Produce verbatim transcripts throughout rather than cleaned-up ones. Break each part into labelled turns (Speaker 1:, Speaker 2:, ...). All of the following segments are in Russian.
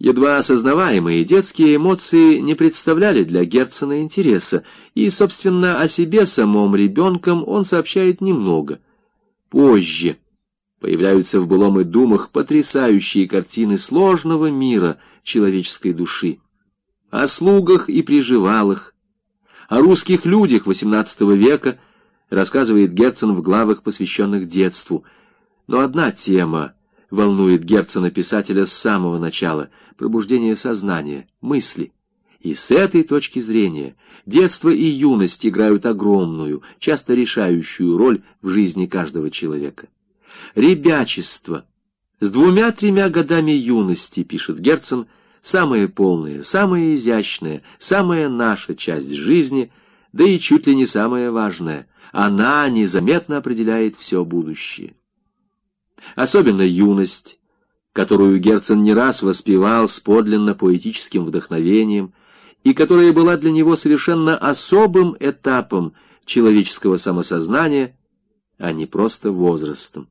Speaker 1: Едва осознаваемые детские эмоции не представляли для Герцена интереса, и, собственно, о себе самом ребенком он сообщает немного. Позже появляются в «Былом и думах» потрясающие картины сложного мира человеческой души. О слугах и приживалах, о русских людях восемнадцатого века рассказывает Герцен в главах, посвященных детству. Но одна тема волнует Герцена-писателя с самого начала — пробуждение сознания, мысли. И с этой точки зрения детство и юность играют огромную, часто решающую роль в жизни каждого человека. Ребячество с двумя-тремя годами юности, пишет Герцен, самая полная, самая изящная, самая наша часть жизни, да и чуть ли не самая важная. Она незаметно определяет все будущее. Особенно юность, которую Герцен не раз воспевал с подлинно поэтическим вдохновением, и которая была для него совершенно особым этапом человеческого самосознания, а не просто возрастом.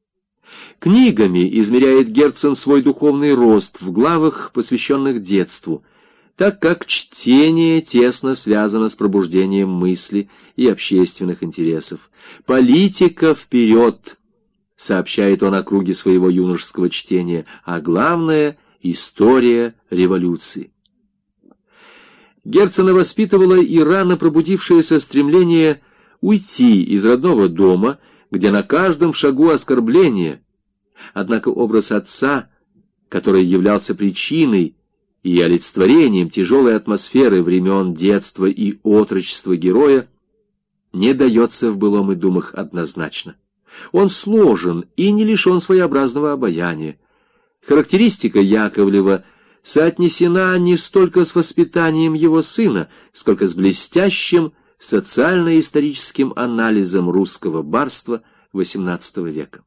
Speaker 1: Книгами измеряет Герцен свой духовный рост в главах, посвященных детству, так как чтение тесно связано с пробуждением мысли и общественных интересов. «Политика вперед!» — сообщает он о круге своего юношеского чтения, а главное — история революции. Герцена воспитывало и рано пробудившееся стремление уйти из родного дома, где на каждом шагу оскорбление. Однако образ отца, который являлся причиной и олицетворением тяжелой атмосферы времен детства и отрочества героя, не дается в «Былом и думах» однозначно. Он сложен и не лишен своеобразного обаяния. Характеристика Яковлева соотнесена не столько с воспитанием его сына, сколько с блестящим социально-историческим анализом русского барства восемнадцатого века.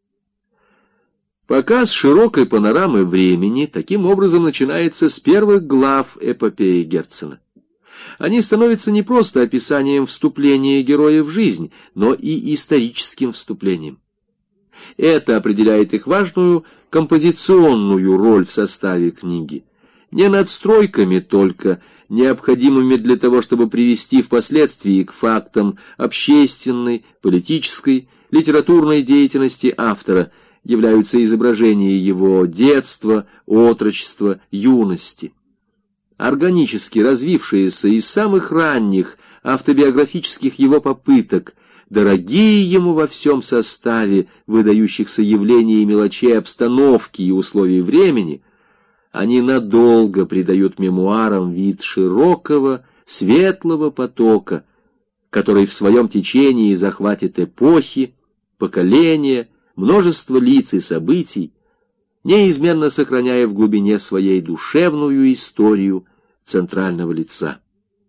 Speaker 1: Показ широкой панорамы времени таким образом начинается с первых глав эпопеи Герцена. Они становятся не просто описанием вступления героя в жизнь, но и историческим вступлением. Это определяет их важную композиционную роль в составе книги. Не надстройками только, необходимыми для того, чтобы привести впоследствии к фактам общественной, политической, литературной деятельности автора, являются изображения его детства, отрочества, юности. Органически развившиеся из самых ранних автобиографических его попыток, дорогие ему во всем составе выдающихся явлений и мелочей обстановки и условий времени, они надолго придают мемуарам вид широкого, светлого потока, который в своем течении захватит эпохи, поколения, множество лиц и событий, неизменно сохраняя в глубине своей душевную историю центрального лица.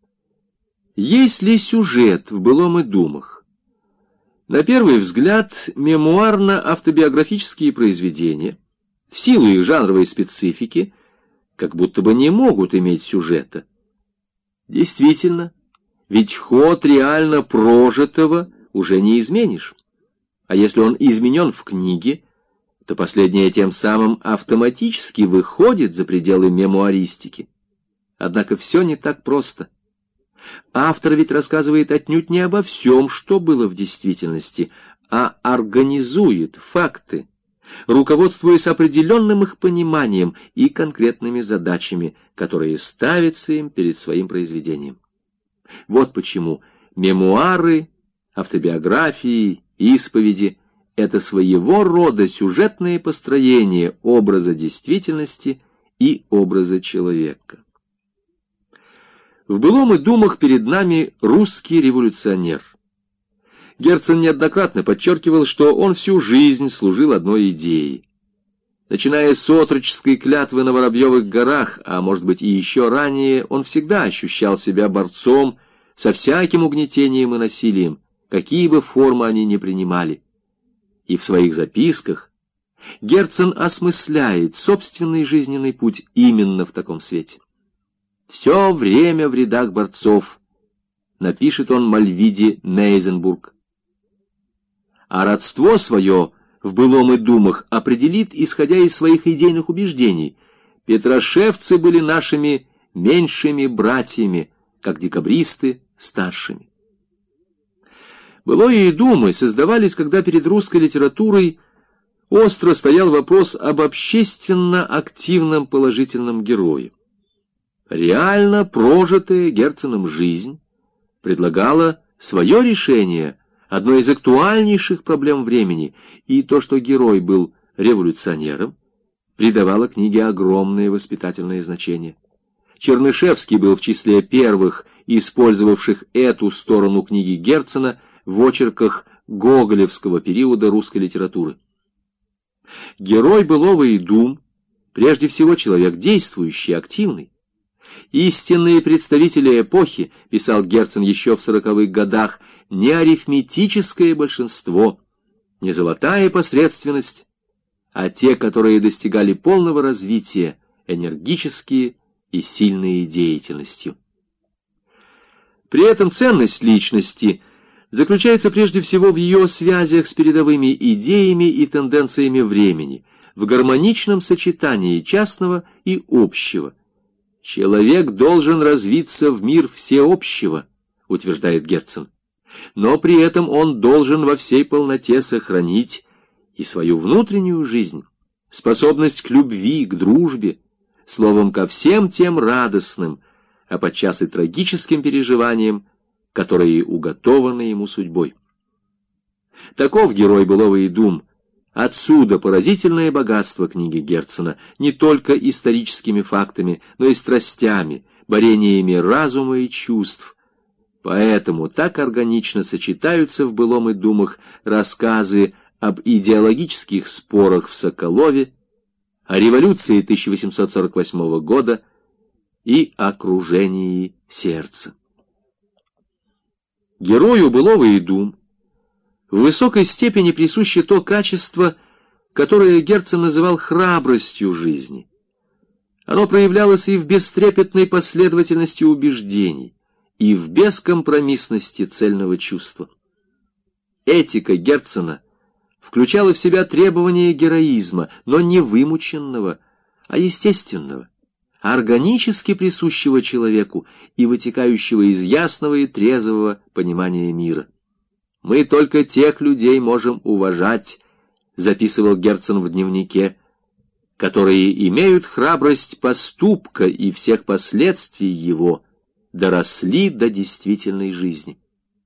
Speaker 1: Есть ли сюжет в «Былом и думах»? На первый взгляд, мемуарно-автобиографические произведения, в силу их жанровой специфики, как будто бы не могут иметь сюжета. Действительно, ведь ход реально прожитого уже не изменишь. А если он изменен в книге, то последняя тем самым автоматически выходит за пределы мемуаристики. Однако все не так просто. Автор ведь рассказывает отнюдь не обо всем, что было в действительности, а организует факты, руководствуясь определенным их пониманием и конкретными задачами, которые ставятся им перед своим произведением. Вот почему мемуары, автобиографии, исповеди — это своего рода сюжетное построение образа действительности и образа человека. В «Былом и думах» перед нами русский революционер. Герцен неоднократно подчеркивал, что он всю жизнь служил одной идее. Начиная с отроческой клятвы на Воробьевых горах, а может быть и еще ранее, он всегда ощущал себя борцом со всяким угнетением и насилием, какие бы формы они ни принимали. И в своих записках Герцен осмысляет собственный жизненный путь именно в таком свете. «Все время в рядах борцов», — напишет он Мальвиде Мейзенбург. А родство свое в «Былом и думах» определит, исходя из своих идейных убеждений. Петрошевцы были нашими меньшими братьями, как декабристы старшими. Былое и думы создавались, когда перед русской литературой остро стоял вопрос об общественно активном положительном герое. Реально прожитая Герценом жизнь предлагала свое решение одной из актуальнейших проблем времени, и то, что герой был революционером, придавало книге огромное воспитательное значение. Чернышевский был в числе первых, использовавших эту сторону книги Герцена в очерках гоголевского периода русской литературы. Герой былого и дум, прежде всего человек действующий, активный. Истинные представители эпохи, писал Герцен еще в сороковых годах, не арифметическое большинство, не золотая посредственность, а те, которые достигали полного развития, энергические и сильные деятельностью. При этом ценность личности заключается прежде всего в ее связях с передовыми идеями и тенденциями времени, в гармоничном сочетании частного и общего. Человек должен развиться в мир всеобщего, утверждает Герцен, но при этом он должен во всей полноте сохранить и свою внутреннюю жизнь, способность к любви, к дружбе, словом, ко всем тем радостным, а подчас и трагическим переживаниям, которые уготованы ему судьбой. Таков герой былого и дум. Отсюда поразительное богатство книги Герцена не только историческими фактами, но и страстями, борениями разума и чувств. Поэтому так органично сочетаются в былом и думах рассказы об идеологических спорах в Соколове, о революции тысяча восемьсот сорок восьмого года и о кружении сердца. Герою былого и дум в высокой степени присуще то качество, которое Герцен называл храбростью жизни. Оно проявлялось и в бестрепетной последовательности убеждений, и в бескомпромиссности цельного чувства. Этика Герцена включала в себя требования героизма, но не вымученного, а естественного, органически присущего человеку и вытекающего из ясного и трезвого понимания мира. «Мы только тех людей можем уважать», — записывал Герцен в дневнике, «которые имеют храбрость поступка и всех последствий его, доросли до действительной жизни».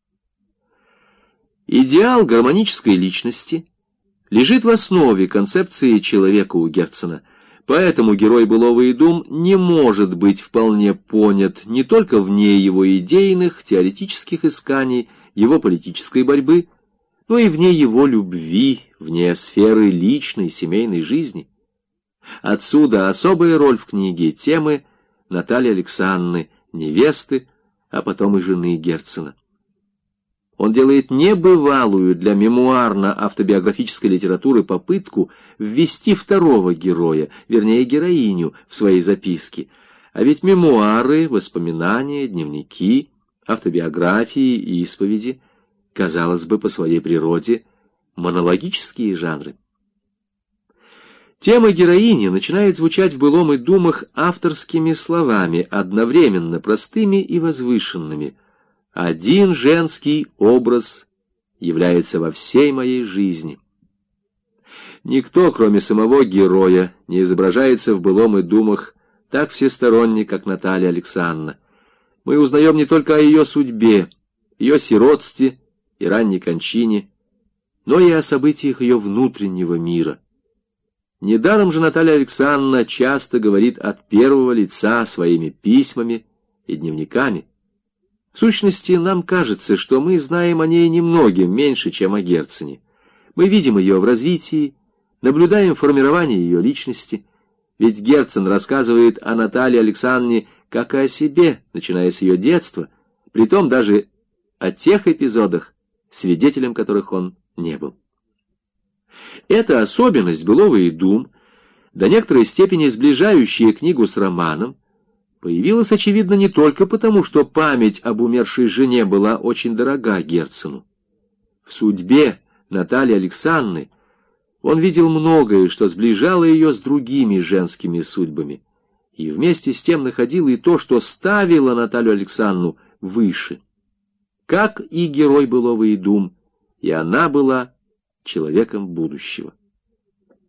Speaker 1: Идеал гармонической личности лежит в основе концепции человека у Герцена, поэтому герой былого и дум не может быть вполне понят не только вне его идейных, теоретических исканий, его политической борьбы, но и вне его любви, вне сферы личной, семейной жизни. Отсюда особая роль в книге темы Натальи Александры, невесты, а потом и жены Герцена. Он делает небывалую для мемуарно-автобиографической литературы попытку ввести второго героя, вернее героиню, в свои записки. А ведь мемуары, воспоминания, дневники, автобиографии и исповеди, казалось бы, по своей природе, монологические жанры. Тема героини начинает звучать в былом и думах авторскими словами, одновременно простыми и возвышенными. «Один женский образ является во всей моей жизни». Никто, кроме самого героя, не изображается в былом и думах так всесторонне, как Наталья Александровна. Мы узнаем не только о ее судьбе, ее сиротстве и ранней кончине, но и о событиях ее внутреннего мира. Недаром же Наталья Александровна часто говорит от первого лица своими письмами и дневниками. В сущности, нам кажется, что мы знаем о ней немногим меньше, чем о Герцене. Мы видим ее в развитии, наблюдаем формирование ее личности, ведь Герцен рассказывает о Наталье Александровне как и о себе, начиная с ее детства, притом даже о тех эпизодах, свидетелем которых он не был. Эта особенность былого и дум, до некоторой степени сближающая книгу с романом, появилась, очевидно, не только потому, что память об умершей жене была очень дорога Герцену. В судьбе Натальи Александровны он видел многое, что сближало ее с другими женскими судьбами, и вместе с тем находила и то, что ставило Наталью Александровну выше. Как и герой былого и дум, и она была человеком будущего.